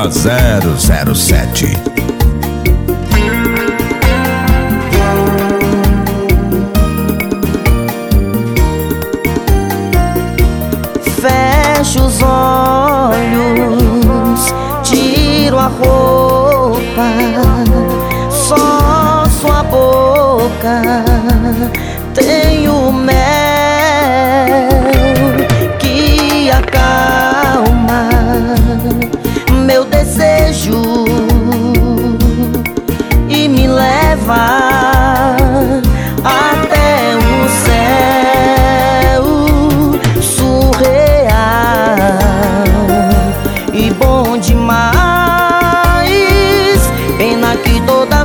Rota 007. Fecho os olhos, tiro a roupa, só sua boca tem o mel que acalma meu desejo e me leva até o céu surreal e bom demais. Pena que toda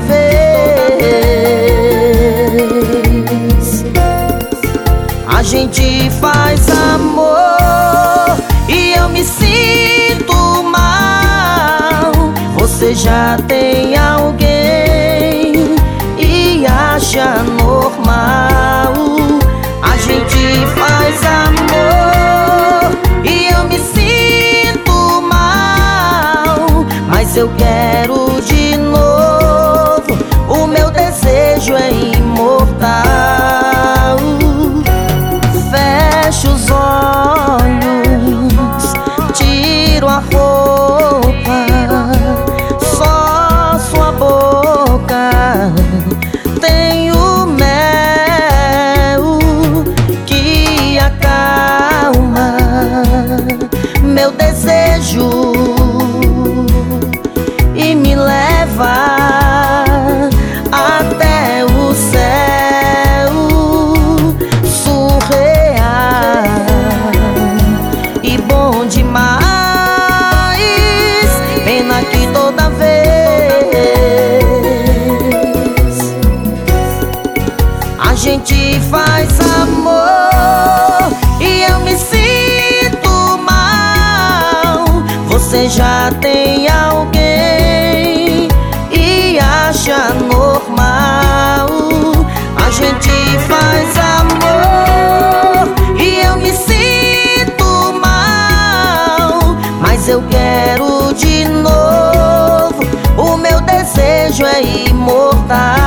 vez a gente faz amor e eu me sinto mal. Você já tem alguém e acha normal. A gente faz amor e eu me sinto mal, mas eu quero de novo. O meu desejo é imortal. Fecho os olhos, tiro a roupa, só sua boca tem o mel que acalma meu desejo e me leva até o céu surreal e bom demais. Pena que toda vez a gente faz amor e eu me sinto mal. Você já tem alguém e acha normal. A gente faz amor e eu me sinto mal, mas eu quero de novo. O meu desejo é imortal.